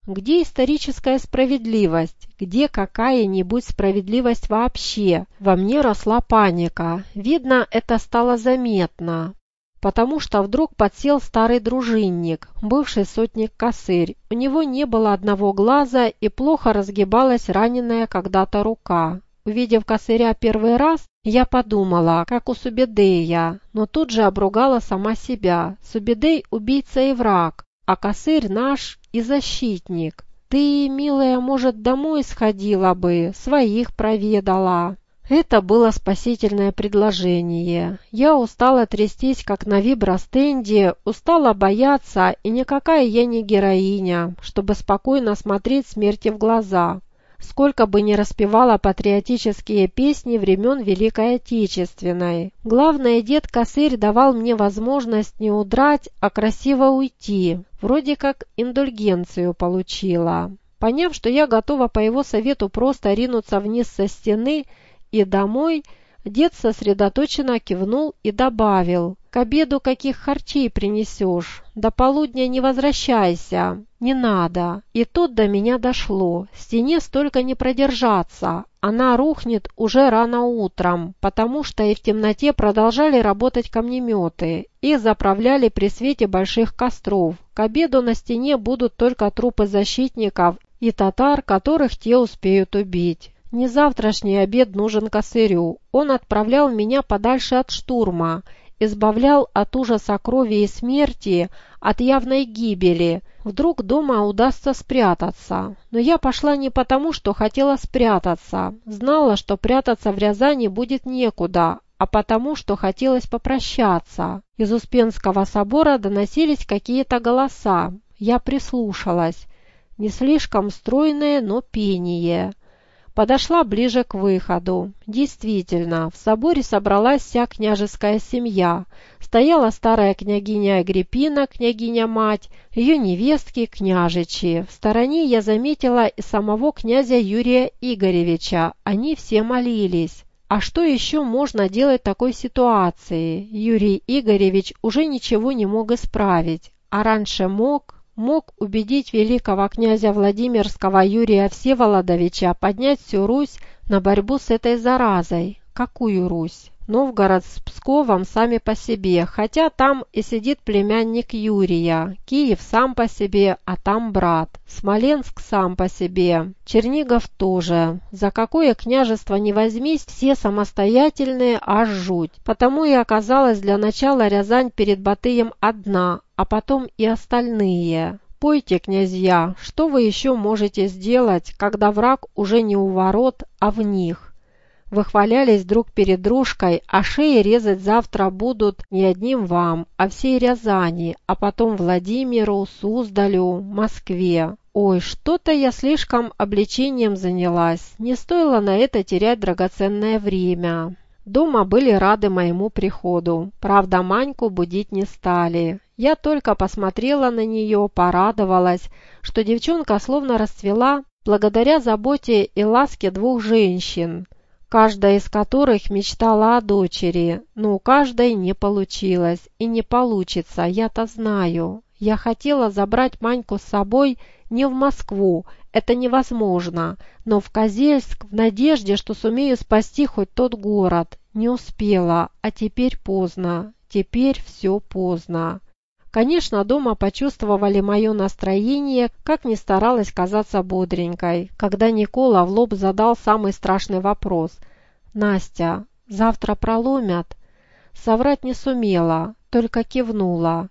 Где историческая справедливость? Где какая-нибудь справедливость вообще? Во мне росла паника. Видно, это стало заметно. Потому что вдруг подсел старый дружинник, бывший сотник Косырь. У него не было одного глаза и плохо разгибалась раненая когда-то рука. Увидев Косыря первый раз, я подумала, как у Субедея, но тут же обругала сама себя. Субедей – убийца и враг, а Косырь наш и защитник. Ты, милая, может, домой сходила бы, своих проведала. Это было спасительное предложение. Я устала трястись, как на вибростенде, устала бояться, и никакая я не героиня, чтобы спокойно смотреть смерти в глаза. Сколько бы ни распевала патриотические песни времен Великой Отечественной. Главное, дед Косырь давал мне возможность не удрать, а красиво уйти. Вроде как индульгенцию получила. Поняв, что я готова по его совету просто ринуться вниз со стены и домой, дед сосредоточенно кивнул и добавил: «К обеду каких харчей принесешь? До полудня не возвращайся, не надо». И тут до меня дошло: стене столько не продержаться, она рухнет уже рано утром, потому что и в темноте продолжали работать камнеметы. Их заправляли при свете больших костров. К обеду на стене будут только трупы защитников и татар, которых те успеют убить. Не завтрашний обед нужен Косырю. Он отправлял меня подальше от штурма, избавлял от ужаса крови и смерти, от явной гибели. Вдруг дома удастся спрятаться. Но я пошла не потому, что хотела спрятаться. Знала, что прятаться в Рязани будет некуда, а потому, что хотелось попрощаться. Из Успенского собора доносились какие-то голоса. Я прислушалась. Не слишком стройное, но пение. Подошла ближе к выходу. Действительно, в соборе собралась вся княжеская семья. Стояла старая княгиня Агриппина, княгиня-мать, ее невестки, княжичи. В стороне я заметила и самого князя Юрия Игоревича. Они все молились. А что еще можно делать в такой ситуации? Юрий Игоревич уже ничего не мог исправить. А раньше мог убедить великого князя Владимирского Юрия Всеволодовича поднять всю Русь на борьбу с этой заразой. Какую Русь? Новгород с Псковом сами по себе, хотя там и сидит племянник Юрия. Киев сам по себе, а там брат. Смоленск сам по себе. Чернигов тоже. За какое княжество не возьмись, все самостоятельные, аж жуть. Потому и оказалась для начала Рязань перед Батыем одна, а потом и остальные. Пойте, князья, что вы еще можете сделать, когда враг уже не у ворот, а в них? Выхвалялись друг перед дружкой, а шеи резать завтра будут не одним вам, а всей Рязани, а потом Владимиру, Суздалю, Москве. Ой, что-то я слишком обличением занялась, не стоило на это терять драгоценное время. Дома были рады моему приходу, правда, Маньку будить не стали. Я только посмотрела на нее, порадовалась, что девчонка словно расцвела благодаря заботе и ласке двух женщин, каждая из которых мечтала о дочери, но у каждой не получилось и не получится, я-то знаю. Я хотела забрать Маньку с собой не в Москву, это невозможно, но в Козельск в надежде, что сумею спасти хоть тот город. Не успела, а теперь поздно, теперь все поздно. Конечно, дома почувствовали мое настроение, как ни старалась казаться бодренькой, когда Никола в лоб задал самый страшный вопрос. «Настя, завтра проломят?» Соврать не сумела, только кивнула.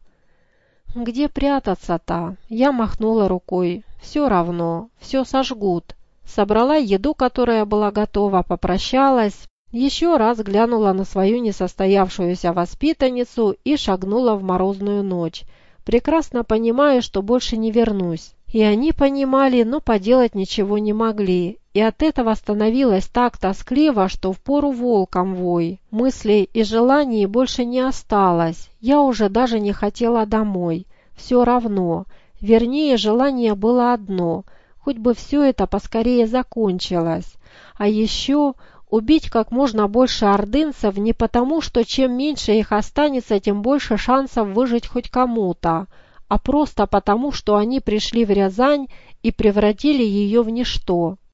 «Где прятаться-то?» Я махнула рукой. «Все равно, все сожгут». Собрала еду, которая была готова, попрощалась. Еще раз глянула на свою несостоявшуюся воспитанницу и шагнула в морозную ночь, прекрасно понимая, что больше не вернусь. И они понимали, но поделать ничего не могли. И от этого становилось так тоскливо, что впору волком вой. Мыслей и желаний больше не осталось. Я уже даже не хотела домой. Все равно. Вернее, желание было одно. Хоть бы все это поскорее закончилось. А еще убить как можно больше ордынцев не потому, что чем меньше их останется, тем больше шансов выжить хоть кому-то, а просто потому, что они пришли в Рязань и превратили ее в ничто.